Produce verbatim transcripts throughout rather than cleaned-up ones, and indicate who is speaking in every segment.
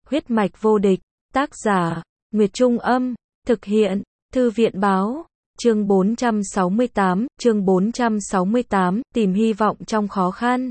Speaker 1: Huyết mạch vô địch, tác giả, Nguyệt Trung Âm, thực hiện, Thư viện Báo, chương bốn trăm sáu mươi tám, chương bốn trăm sáu mươi tám, tìm hy vọng trong khó khăn.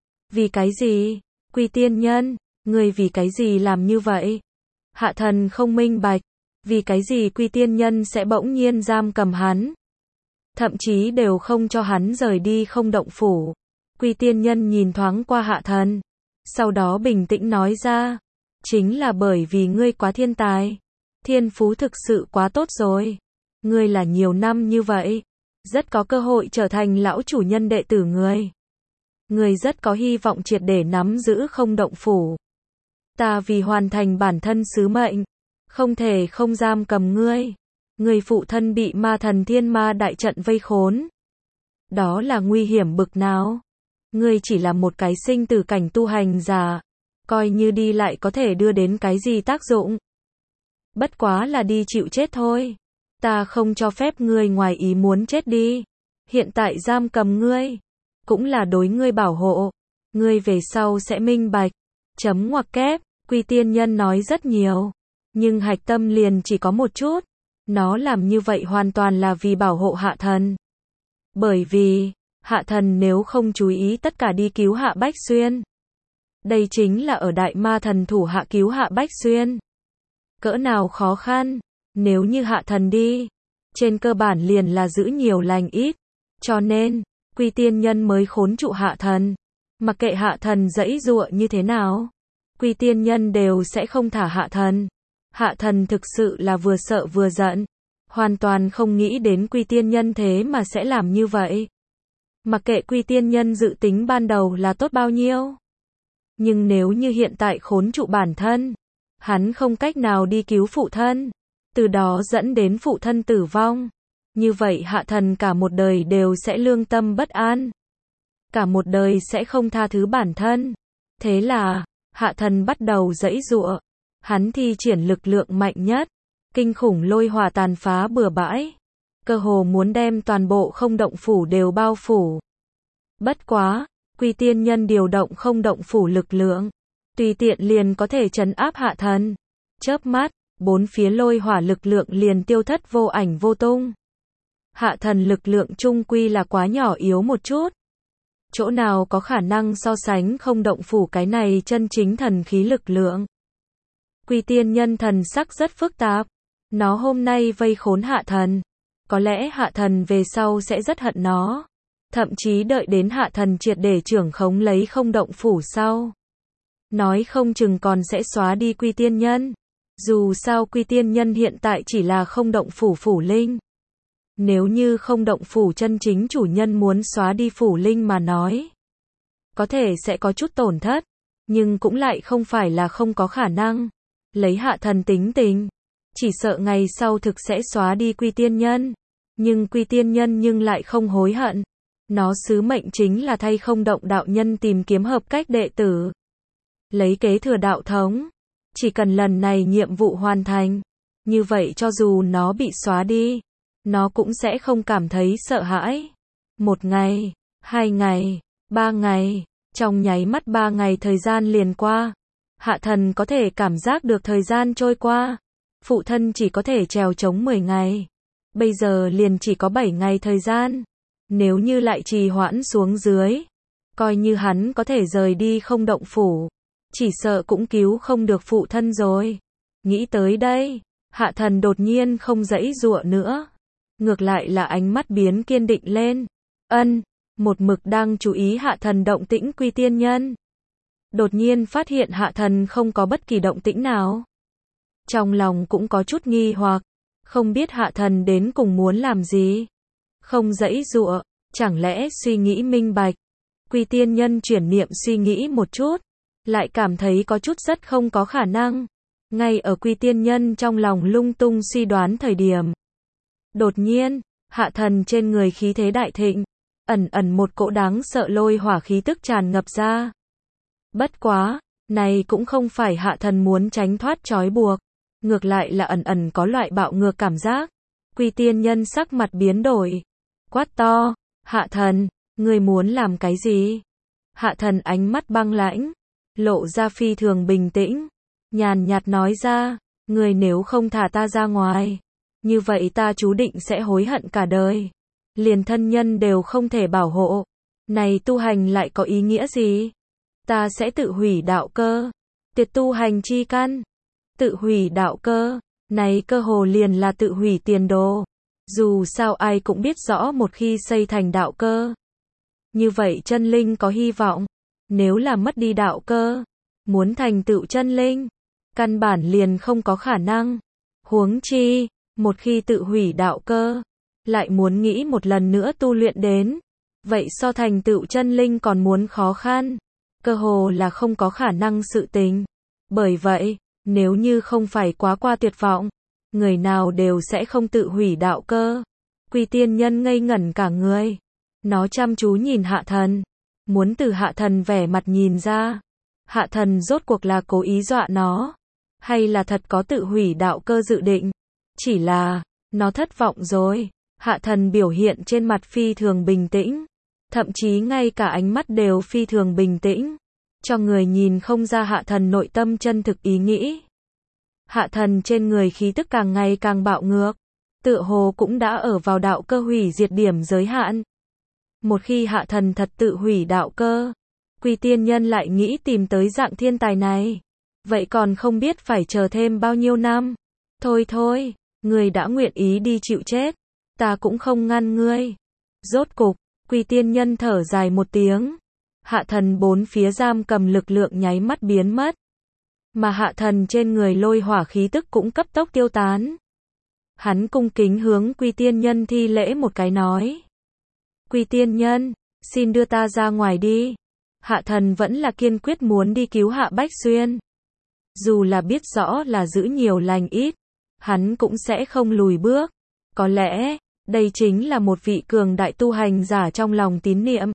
Speaker 1: Vì cái gì? Quy Tiên Nhân, người vì cái gì làm như vậy? Hạ thần không minh bạch, vì cái gì Quy Tiên Nhân sẽ bỗng nhiên giam cầm hắn? Thậm chí đều không cho hắn rời đi không động phủ. Quy Tiên Nhân nhìn thoáng qua Hạ thần, sau đó bình tĩnh nói ra, chính là bởi vì ngươi quá thiên tài. Thiên phú thực sự quá tốt rồi. Ngươi là nhiều năm như vậy, rất có cơ hội trở thành lão chủ nhân đệ tử ngươi. Ngươi rất có hy vọng triệt để nắm giữ không động phủ. Ta vì hoàn thành bản thân sứ mệnh, không thể không giam cầm ngươi. Ngươi phụ thân bị ma thần thiên ma đại trận vây khốn. Đó là nguy hiểm bực nào? Ngươi chỉ là một cái sinh tử cảnh tu hành giả, coi như đi lại có thể đưa đến cái gì tác dụng? Bất quá là đi chịu chết thôi. Ta không cho phép ngươi ngoài ý muốn chết đi. Hiện tại giam cầm ngươi, cũng là đối ngươi bảo hộ. Ngươi về sau sẽ minh bạch. Chấm ngoặc kép, Quy Tiên Nhân nói rất nhiều, nhưng hạch tâm liền chỉ có một chút. Nó làm như vậy hoàn toàn là vì bảo hộ Hạ thần. Bởi vì, Hạ thần nếu không chú ý tất cả đi cứu Hạ Bách Xuyên. Đây chính là ở đại ma thần thủ hạ cứu Hạ Bách Xuyên. Cỡ nào khó khăn, nếu như Hạ thần đi, trên cơ bản liền là giữ nhiều lành ít. Cho nên, Quy Tiên Nhân mới khốn trụ Hạ thần. Mặc kệ Hạ thần giãy giụa như thế nào, Quy Tiên Nhân đều sẽ không thả Hạ thần. Hạ thần thực sự là vừa sợ vừa giận, hoàn toàn không nghĩ đến Quy Tiên Nhân thế mà sẽ làm như vậy. Mặc kệ Quy Tiên Nhân dự tính ban đầu là tốt bao nhiêu, nhưng nếu như hiện tại khốn trụ bản thân, hắn không cách nào đi cứu phụ thân, từ đó dẫn đến phụ thân tử vong, như vậy Hạ thần cả một đời đều sẽ lương tâm bất an, cả một đời sẽ không tha thứ bản thân. Thế là, Hạ thần bắt đầu giãy giụa. Hắn thi triển lực lượng mạnh nhất, kinh khủng lôi hỏa tàn phá bừa bãi, cơ hồ muốn đem toàn bộ không động phủ đều bao phủ. Bất quá, Quy Tiên Nhân điều động không động phủ lực lượng, tùy tiện liền có thể trấn áp Hạ thần. Chớp mắt, bốn phía lôi hỏa lực lượng liền tiêu thất vô ảnh vô tung. Hạ thần lực lượng chung quy là quá nhỏ yếu một chút. Chỗ nào có khả năng so sánh không động phủ cái này chân chính thần khí lực lượng. Quy Tiên Nhân thần sắc rất phức tạp. Nó hôm nay vây khốn Hạ thần, có lẽ Hạ thần về sau sẽ rất hận nó. Thậm chí đợi đến Hạ thần triệt để trưởng khống lấy không động phủ sau, nói không chừng còn sẽ xóa đi Quy Tiên Nhân. Dù sao Quy Tiên Nhân hiện tại chỉ là không động phủ phủ linh. Nếu như không động phủ chân chính chủ nhân muốn xóa đi phủ linh mà nói, có thể sẽ có chút tổn thất, nhưng cũng lại không phải là không có khả năng. Lấy Hạ thần tính tình, chỉ sợ ngày sau thực sẽ xóa đi Quy Tiên Nhân. Nhưng Quy Tiên Nhân nhưng lại không hối hận. Nó sứ mệnh chính là thay không động đạo nhân tìm kiếm hợp cách đệ tử, lấy kế thừa đạo thống. Chỉ cần lần này nhiệm vụ hoàn thành, như vậy cho dù nó bị xóa đi, nó cũng sẽ không cảm thấy sợ hãi. Một ngày, hai ngày, ba ngày, trong nháy mắt ba ngày thời gian liền qua. Hạ thần có thể cảm giác được thời gian trôi qua. Phụ thân chỉ có thể trèo trống mười ngày. Bây giờ liền chỉ có bảy ngày thời gian. Nếu như lại trì hoãn xuống dưới, coi như hắn có thể rời đi không động phủ, chỉ sợ cũng cứu không được phụ thân rồi. Nghĩ tới đây, Hạ thần đột nhiên không giãy giụa nữa. Ngược lại là ánh mắt biến kiên định lên. Ân, một mực đang chú ý Hạ thần động tĩnh Quy Tiên Nhân đột nhiên phát hiện Hạ thần không có bất kỳ động tĩnh nào. Trong lòng cũng có chút nghi hoặc, không biết Hạ thần đến cùng muốn làm gì. Không giãy giụa, chẳng lẽ suy nghĩ minh bạch. Quy Tiên Nhân chuyển niệm suy nghĩ một chút, lại cảm thấy có chút rất không có khả năng. Ngay ở Quy Tiên Nhân trong lòng lung tung suy đoán thời điểm, đột nhiên, Hạ thần trên người khí thế đại thịnh, ẩn ẩn một cỗ đáng sợ lôi hỏa khí tức tràn ngập ra. Bất quá, này cũng không phải Hạ thần muốn tránh thoát trói buộc, ngược lại là ẩn ẩn có loại bạo ngược cảm giác. Quy Tiên Nhân sắc mặt biến đổi, quát to, Hạ thần, ngươi muốn làm cái gì? Hạ thần ánh mắt băng lãnh, lộ ra phi thường bình tĩnh. nhàn nhạt nói ra, người nếu không thả ta ra ngoài, như vậy ta chú định sẽ hối hận cả đời. Liền thân nhân đều không thể bảo hộ. Này tu hành lại có ý nghĩa gì? Ta sẽ tự hủy đạo cơ. Tiệt tu hành chi căn. Tự hủy đạo cơ. Này cơ hồ liền là tự hủy tiền đồ. Dù sao ai cũng biết rõ một khi xây thành đạo cơ, như vậy chân linh có hy vọng. Nếu là mất đi đạo cơ, muốn thành tựu chân linh, căn bản liền không có khả năng. Huống chi, một khi tự hủy đạo cơ, lại muốn nghĩ một lần nữa tu luyện đến, vậy so thành tựu chân linh còn muốn khó khăn, cơ hồ là không có khả năng sự tình. Bởi vậy, nếu như không phải quá qua tuyệt vọng, người nào đều sẽ không tự hủy đạo cơ. Quy tiên nhân ngây ngẩn cả người. Nó chăm chú nhìn Hạ Thần, muốn từ Hạ Thần vẻ mặt nhìn ra, Hạ Thần rốt cuộc là cố ý dọa nó, hay là thật có tự hủy đạo cơ dự định. Chỉ là, nó thất vọng rồi. Hạ Thần biểu hiện trên mặt phi thường bình tĩnh, thậm chí ngay cả ánh mắt đều phi thường bình tĩnh, cho người nhìn không ra Hạ Thần nội tâm chân thực ý nghĩ. Hạ Thần trên người khí tức càng ngày càng bạo ngược, tựa hồ cũng đã ở vào đạo cơ hủy diệt điểm giới hạn. Một khi Hạ Thần thật tự hủy đạo cơ, Quy tiên nhân lại nghĩ tìm tới dạng thiên tài này, vậy còn không biết phải chờ thêm bao nhiêu năm. Thôi thôi, người đã nguyện ý đi chịu chết, ta cũng không ngăn ngươi. Rốt cục, Quy tiên nhân thở dài một tiếng. Hạ Thần bốn phía giam cầm lực lượng nháy mắt biến mất, mà Hạ Thần trên người lôi hỏa khí tức cũng cấp tốc tiêu tán. Hắn cung kính hướng Quy tiên nhân thi lễ một cái nói: Quy tiên nhân, xin đưa ta ra ngoài đi. Hạ Thần vẫn là kiên quyết muốn đi cứu Hạ Bách Xuyên. Dù là biết rõ là giữ nhiều lành ít, hắn cũng sẽ không lùi bước. Có lẽ, đây chính là một vị cường đại tu hành giả trong lòng tín niệm.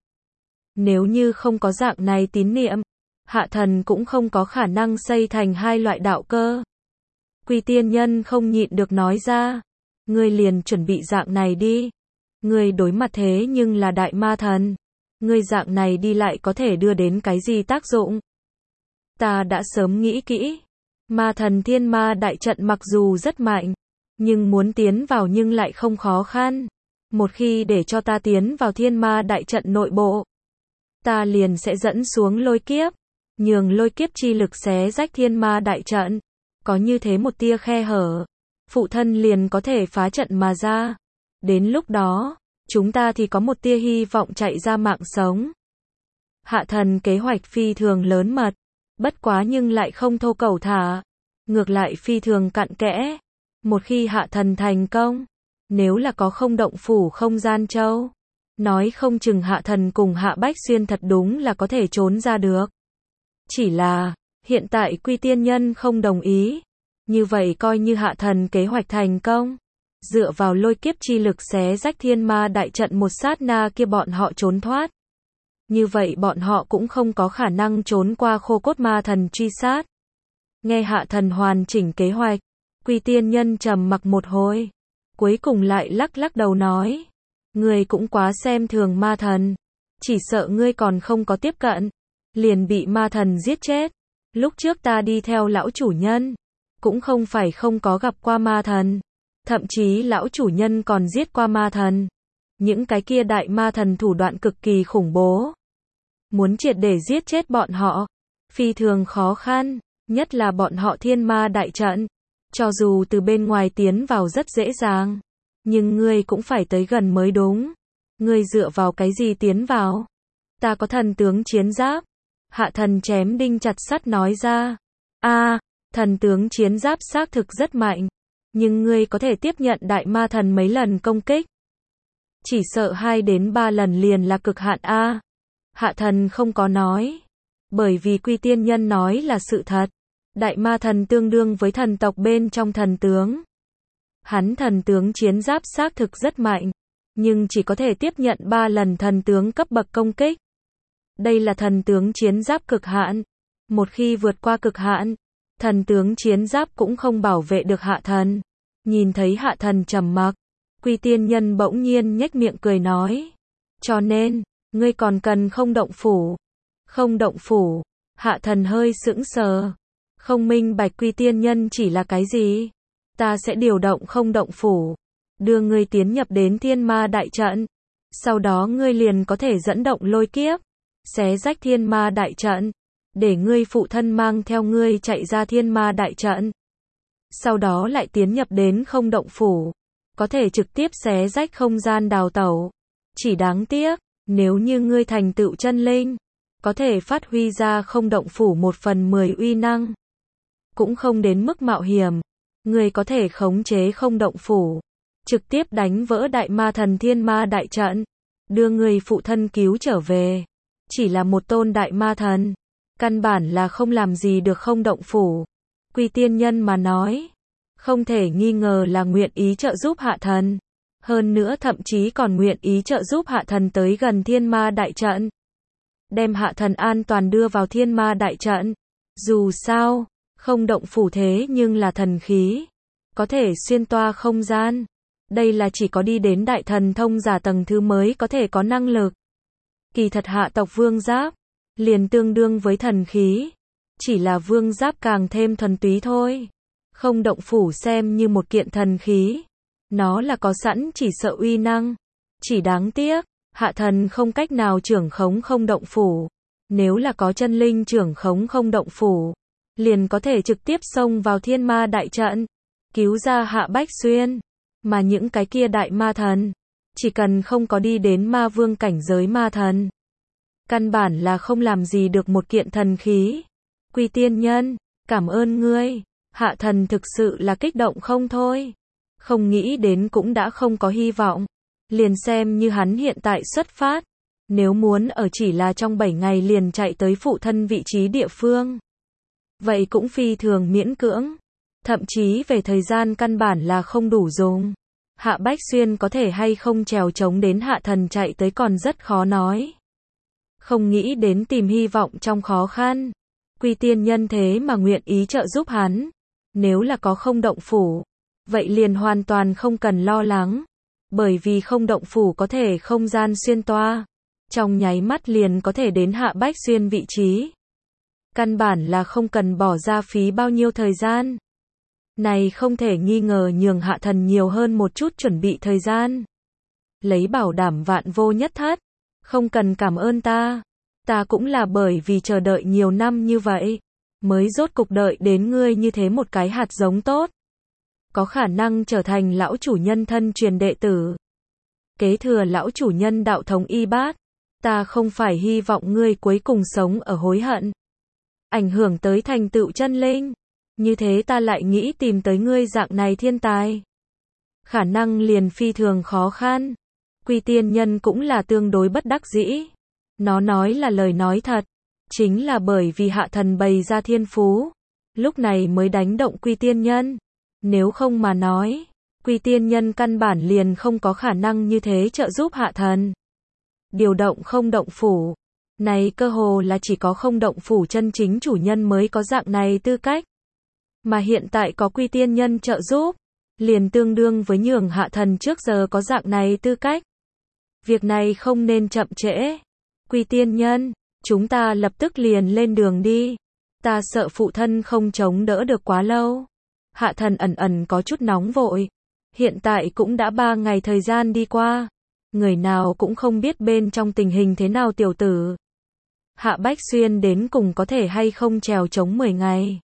Speaker 1: Nếu như không có dạng này tín niệm, Hạ Thần cũng không có khả năng xây thành hai loại đạo cơ. Quy tiên nhân không nhịn được nói ra: ngươi liền chuẩn bị dạng này đi. Ngươi đối mặt thế nhưng là đại ma thần. Ngươi dạng này đi lại có thể đưa đến cái gì tác dụng? Ta đã sớm nghĩ kỹ. Ma thần thiên ma đại trận mặc dù rất mạnh, nhưng muốn tiến vào nhưng lại không khó khăn. Một khi để cho ta tiến vào thiên ma đại trận nội bộ, ta liền sẽ dẫn xuống lôi kiếp, nhường lôi kiếp chi lực xé rách thiên ma đại trận. Có như thế một tia khe hở, phụ thân liền có thể phá trận mà ra. Đến lúc đó, chúng ta thì có một tia hy vọng chạy ra mạng sống. Hạ Thần kế hoạch phi thường lớn mật, bất quá nhưng lại không thô cẩu thả, ngược lại phi thường cặn kẽ. Một khi Hạ Thần thành công, nếu là có không động phủ không gian châu, nói không chừng Hạ Thần cùng Hạ Bách Xuyên thật đúng là có thể trốn ra được. Chỉ là, hiện tại Quy tiên nhân không đồng ý. Như vậy coi như Hạ Thần kế hoạch thành công, dựa vào lôi kiếp chi lực xé rách thiên ma đại trận một sát na kia bọn họ trốn thoát. Như vậy bọn họ cũng không có khả năng trốn qua khô cốt ma thần truy sát. Nghe Hạ Thần hoàn chỉnh kế hoạch, Quy tiên nhân trầm mặc một hồi, cuối cùng lại lắc lắc đầu nói: ngươi cũng quá xem thường ma thần, chỉ sợ ngươi còn không có tiếp cận, liền bị ma thần giết chết. Lúc trước ta đi theo lão chủ nhân, cũng không phải không có gặp qua ma thần, thậm chí lão chủ nhân còn giết qua ma thần. Những cái kia đại ma thần thủ đoạn cực kỳ khủng bố, muốn triệt để giết chết bọn họ, phi thường khó khăn, nhất là bọn họ thiên ma đại trận. Cho dù từ bên ngoài tiến vào rất dễ dàng, nhưng ngươi cũng phải tới gần mới đúng. Ngươi dựa vào cái gì tiến vào? Ta có thần tướng chiến giáp. Hạ Thần chém đinh chặt sắt nói ra. A, thần tướng chiến giáp xác thực rất mạnh, nhưng ngươi có thể tiếp nhận đại ma thần mấy lần công kích? Chỉ sợ hai đến ba lần liền là cực hạn a. Hạ Thần không có nói, bởi vì Quy tiên nhân nói là sự thật. Đại ma thần tương đương với thần tộc bên trong thần tướng. Hắn thần tướng chiến giáp xác thực rất mạnh, nhưng chỉ có thể tiếp nhận ba lần thần tướng cấp bậc công kích. Đây là thần tướng chiến giáp cực hạn. Một khi vượt qua cực hạn, thần tướng chiến giáp cũng không bảo vệ được Hạ Thần. Nhìn thấy Hạ Thần trầm mặc, Quy tiên nhân bỗng nhiên nhếch miệng cười nói: cho nên, ngươi còn cần không động phủ? Không động phủ? Hạ Thần hơi sững sờ. Không minh bạch Quy Tiên Nhân chỉ là cái gì? Ta sẽ điều động không động phủ, đưa ngươi tiến nhập đến thiên ma đại trận. Sau đó ngươi liền có thể dẫn động lôi kiếp, xé rách thiên ma đại trận, để ngươi phụ thân mang theo ngươi chạy ra thiên ma đại trận. Sau đó lại tiến nhập đến không động phủ, có thể trực tiếp xé rách không gian đào tẩu. Chỉ đáng tiếc, nếu như ngươi thành tựu chân linh, có thể phát huy ra không động phủ một phần mười uy năng. Cũng không đến mức mạo hiểm, ngươi có thể khống chế không động phủ, trực tiếp đánh vỡ đại ma thần thiên ma đại trận, đưa người phụ thân cứu trở về. Chỉ là một tôn đại ma thần, căn bản là không làm gì được không động phủ. Quy Tiên Nhân mà nói, không thể nghi ngờ là nguyện ý trợ giúp hạ thần. Hơn nữa thậm chí còn nguyện ý trợ giúp hạ thần tới gần thiên ma đại trận. Đem hạ thần an toàn đưa vào thiên ma đại trận. Dù sao, không động phủ thế nhưng là thần khí, có thể xuyên toa không gian. Đây là chỉ có đi đến đại thần thông giả tầng thứ mới có thể có năng lực. Kỳ thật hạ tộc vương giáp, liền tương đương với thần khí. Chỉ là vương giáp càng thêm thuần túy thôi. Không động phủ xem như một kiện thần khí. Nó là có sẵn chỉ sợ uy năng. Chỉ đáng tiếc, hạ thần không cách nào trưởng khống không động phủ. Nếu là có chân linh trưởng khống không động phủ, liền có thể trực tiếp xông vào thiên ma đại trận, cứu ra Hạ Bách Xuyên. Mà những cái kia đại ma thần, chỉ cần không có đi đến ma vương cảnh giới ma thần, căn bản là không làm gì được một kiện thần khí. Quy Tiên Nhân, cảm ơn ngươi. Hạ thần thực sự là kích động không thôi. Không nghĩ đến cũng đã không có hy vọng. Liền xem như hắn hiện tại xuất phát, nếu muốn ở chỉ là trong bảy ngày liền chạy tới phụ thân vị trí địa phương, vậy cũng phi thường miễn cưỡng. Thậm chí về thời gian căn bản là không đủ dùng. Hạ Bách Xuyên có thể hay không trèo trống đến hạ thần chạy tới còn rất khó nói. Không nghĩ đến tìm hy vọng trong khó khăn. Quy Tiên Nhân thế mà nguyện ý trợ giúp hắn. Nếu là có không động phủ, vậy liền hoàn toàn không cần lo lắng. Bởi vì không động phủ có thể không gian xuyên toa, trong nháy mắt liền có thể đến Hạ Bách Xuyên vị trí. Căn bản là không cần bỏ ra phí bao nhiêu thời gian. Này không thể nghi ngờ nhường hạ thần nhiều hơn một chút chuẩn bị thời gian. Lấy bảo đảm vạn vô nhất thất. Không cần cảm ơn ta. Ta cũng là bởi vì chờ đợi nhiều năm như vậy, mới rốt cục đợi đến ngươi như thế một cái hạt giống tốt. Có khả năng trở thành lão chủ nhân thân truyền đệ tử. Kế thừa lão chủ nhân đạo thống y bát. Ta không phải hy vọng ngươi cuối cùng sống ở hối hận, ảnh hưởng tới thành tựu chân linh. Như thế ta lại nghĩ tìm tới ngươi dạng này thiên tài, khả năng liền phi thường khó khăn. Quy Tiên Nhân cũng là tương đối bất đắc dĩ. Nó nói là lời nói thật, chính là bởi vì hạ thần bày ra thiên phú, lúc này mới đánh động Quy Tiên Nhân. Nếu không mà nói, Quy Tiên Nhân căn bản liền không có khả năng như thế trợ giúp hạ thần. Điều động không động phủ, này cơ hồ là chỉ có không động phủ chân chính chủ nhân mới có dạng này tư cách. Mà hiện tại có Quy Tiên Nhân trợ giúp, liền tương đương với nhường hạ thần trước giờ có dạng này tư cách. Việc này không nên chậm trễ. Quy Tiên Nhân, chúng ta lập tức liền lên đường đi. Ta sợ phụ thân không chống đỡ được quá lâu. Hạ thần ẩn ẩn có chút nóng vội. Hiện tại cũng đã ba ngày thời gian đi qua. Người nào cũng không biết bên trong tình hình thế nào tiểu tử. Hạ Bách Xuyên đến cùng có thể hay không trèo chống mười ngày.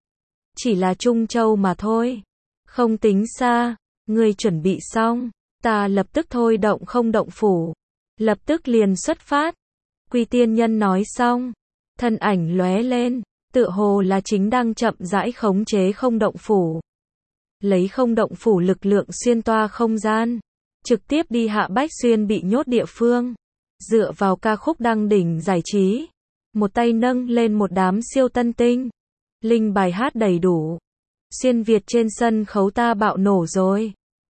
Speaker 1: Chỉ là Trung Châu mà thôi. Không tính xa. Ngươi chuẩn bị xong. Ta lập tức thôi động không động phủ. Lập tức liền xuất phát. Quy Tiên Nhân nói xong. Thân ảnh lóe lên. Tựa hồ là chính đang chậm rãi khống chế không động phủ. Lấy không động phủ lực lượng xuyên toa không gian. Trực tiếp đi Hạ Bách Xuyên bị nhốt địa phương. Dựa vào ca khúc đăng đỉnh giải trí. Một tay nâng lên một đám siêu tân tinh. Linh bài hát đầy đủ. Xuyên Việt trên sân khấu ta bạo nổ rồi.